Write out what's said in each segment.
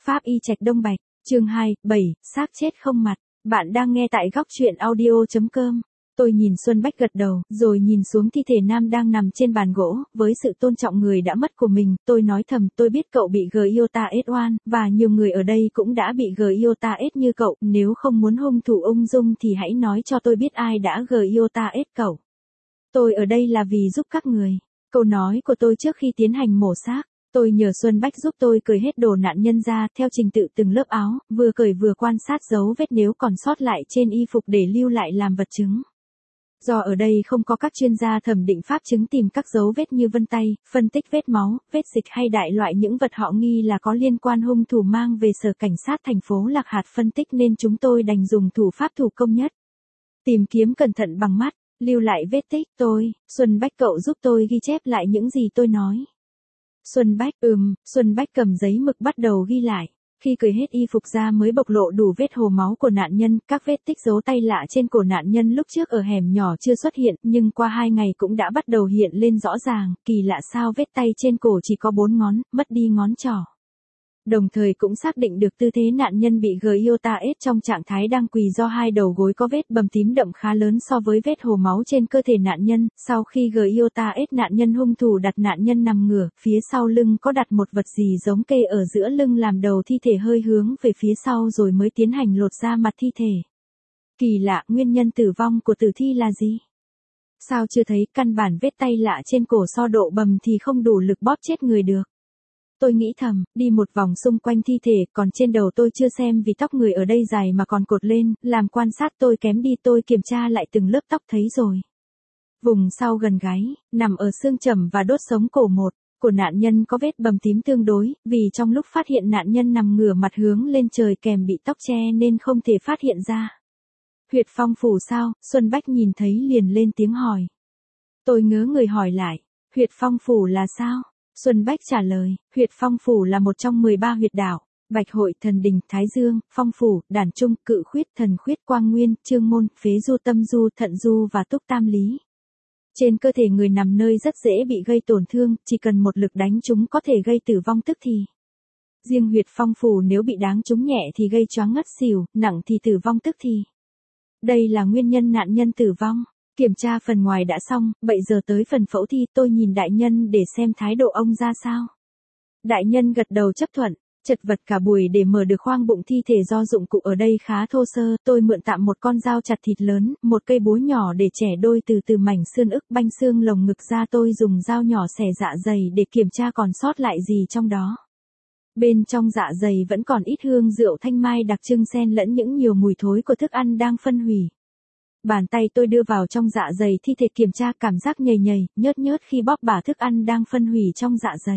Pháp y Trạch Đông Bạch, chương 2, 7, xác chết không mặt. Bạn đang nghe tại góc truyện audio.com. Tôi nhìn Xuân Bách gật đầu, rồi nhìn xuống thi thể nam đang nằm trên bàn gỗ, với sự tôn trọng người đã mất của mình, tôi nói thầm, tôi biết cậu bị Gyotaes oan, và nhiều người ở đây cũng đã bị Gyotaes như cậu, nếu không muốn hung thủ ung dung thì hãy nói cho tôi biết ai đã Gyotaes cậu. Tôi ở đây là vì giúp các người. Câu nói của tôi trước khi tiến hành mổ xác. Tôi nhờ Xuân Bách giúp tôi cởi hết đồ nạn nhân ra, theo trình tự từng lớp áo, vừa cởi vừa quan sát dấu vết nếu còn sót lại trên y phục để lưu lại làm vật chứng. Do ở đây không có các chuyên gia thẩm định pháp chứng tìm các dấu vết như vân tay, phân tích vết máu, vết dịch hay đại loại những vật họ nghi là có liên quan hung thủ mang về sở cảnh sát thành phố Lạc Hạt phân tích nên chúng tôi đành dùng thủ pháp thủ công nhất. Tìm kiếm cẩn thận bằng mắt, lưu lại vết tích. Xuân Bách cậu giúp tôi ghi chép lại những gì tôi nói. Xuân Bách cầm giấy mực bắt đầu ghi lại. Khi cởi hết y phục ra mới bộc lộ đủ vết hồ máu của nạn nhân, các vết tích dấu tay lạ trên cổ nạn nhân lúc trước ở hẻm nhỏ chưa xuất hiện, nhưng qua 2 ngày cũng đã bắt đầu hiện lên rõ ràng, kỳ lạ sao vết tay trên cổ chỉ có 4 ngón, mất đi ngón trỏ. Đồng thời cũng xác định được tư thế nạn nhân bị Gyotaes trong trạng thái đang quỳ do 2 đầu gối có vết bầm tím đậm khá lớn so với vết hồ máu trên cơ thể nạn nhân. Sau khi Gyotaes nạn nhân hung thủ đặt nạn nhân nằm ngửa, phía sau lưng có đặt một vật gì giống kê ở giữa lưng làm đầu thi thể hơi hướng về phía sau rồi mới tiến hành lột ra mặt thi thể. Kỳ lạ, nguyên nhân tử vong của tử thi là gì? Sao chưa thấy, căn bản vết tay lạ trên cổ so độ bầm thì không đủ lực bóp chết người được. Tôi nghĩ thầm, đi một vòng xung quanh thi thể, còn trên đầu tôi chưa xem vì tóc người ở đây dài mà còn cột lên, làm quan sát tôi kém đi, tôi kiểm tra lại từng lớp tóc thấy rồi. Vùng sau gần gáy, nằm ở xương chẩm và đốt sống cổ của nạn nhân có vết bầm tím tương đối, vì trong lúc phát hiện nạn nhân nằm ngửa mặt hướng lên trời kèm bị tóc che nên không thể phát hiện ra. Huyệt phong phủ sao? Xuân Bách nhìn thấy liền lên tiếng hỏi. Tôi ngớ người hỏi lại, huyệt phong phủ là sao? Xuân Bách trả lời, huyệt phong phủ là một trong 13 huyệt đạo, Bạch Hội, Thần Đình, Thái Dương, Phong Phủ, Đàn Trung, Cự Khuyết, Thần Khuyết, Quang Nguyên, Trương Môn, Phế Du, Tâm Du, Thận Du và Túc Tam Lý. Trên cơ thể người nằm nơi rất dễ bị gây tổn thương, chỉ cần một lực đánh chúng có thể gây tử vong tức thì. Riêng huyệt phong phủ nếu bị đáng trúng nhẹ thì gây choáng ngất xỉu, nặng thì tử vong tức thì. Đây là nguyên nhân nạn nhân tử vong. Kiểm tra phần ngoài đã xong, bây giờ tới phần phẫu thi, tôi nhìn đại nhân để xem thái độ ông ra sao. Đại nhân gật đầu chấp thuận, chật vật cả buổi để mở được khoang bụng thi thể do dụng cụ ở đây khá thô sơ, tôi mượn tạm một con dao chặt thịt lớn, một cây búa nhỏ để chẻ đôi từ mảnh xương ức banh xương lồng ngực ra, tôi dùng dao nhỏ xẻ dạ dày để kiểm tra còn sót lại gì trong đó. Bên trong dạ dày vẫn còn ít hương rượu thanh mai đặc trưng xen lẫn những nhiều mùi thối của thức ăn đang phân hủy. Bàn tay tôi đưa vào trong dạ dày thi thể kiểm tra, cảm giác nhầy nhầy, nhớt nhớt khi bóp bả thức ăn đang phân hủy trong dạ dày.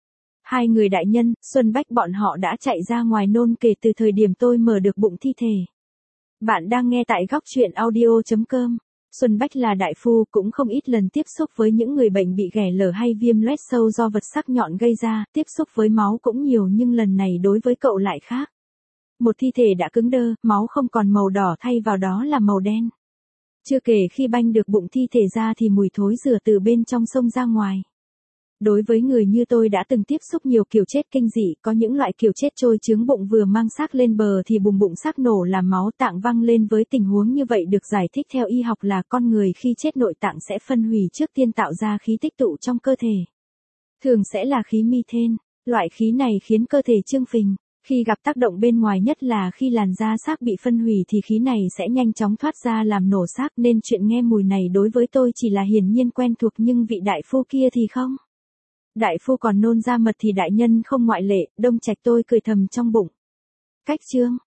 2 người đại nhân, Xuân Bách bọn họ đã chạy ra ngoài nôn kể từ thời điểm tôi mở được bụng thi thể. Bạn đang nghe tại góc truyện audio.com. Xuân Bách là đại phu, cũng không ít lần tiếp xúc với những người bệnh bị ghẻ lở hay viêm loét sâu do vật sắc nhọn gây ra, tiếp xúc với máu cũng nhiều nhưng lần này đối với cậu lại khác. Một thi thể đã cứng đơ, máu không còn màu đỏ thay vào đó là màu đen. Chưa kể khi banh được bụng thi thể ra thì mùi thối rửa từ bên trong xông ra ngoài. Đối với người như tôi đã từng tiếp xúc nhiều kiểu chết kinh dị, có những loại kiểu chết trôi chướng bụng vừa mang xác lên bờ thì bùm bụng xác nổ làm máu tạng văng lên. Với tình huống như vậy được giải thích theo y học là con người khi chết nội tạng sẽ phân hủy trước tiên tạo ra khí tích tụ trong cơ thể. Thường sẽ là khí methane, loại khí này khiến cơ thể trương phình. Khi gặp tác động bên ngoài nhất là khi làn da xác bị phân hủy thì khí này sẽ nhanh chóng thoát ra làm nổ xác, nên chuyện nghe mùi này đối với tôi chỉ là hiển nhiên quen thuộc, nhưng vị đại phu kia thì không. Đại phu còn nôn ra mật thì đại nhân không ngoại lệ. Đông Trạch, tôi cười thầm trong bụng. Cách chương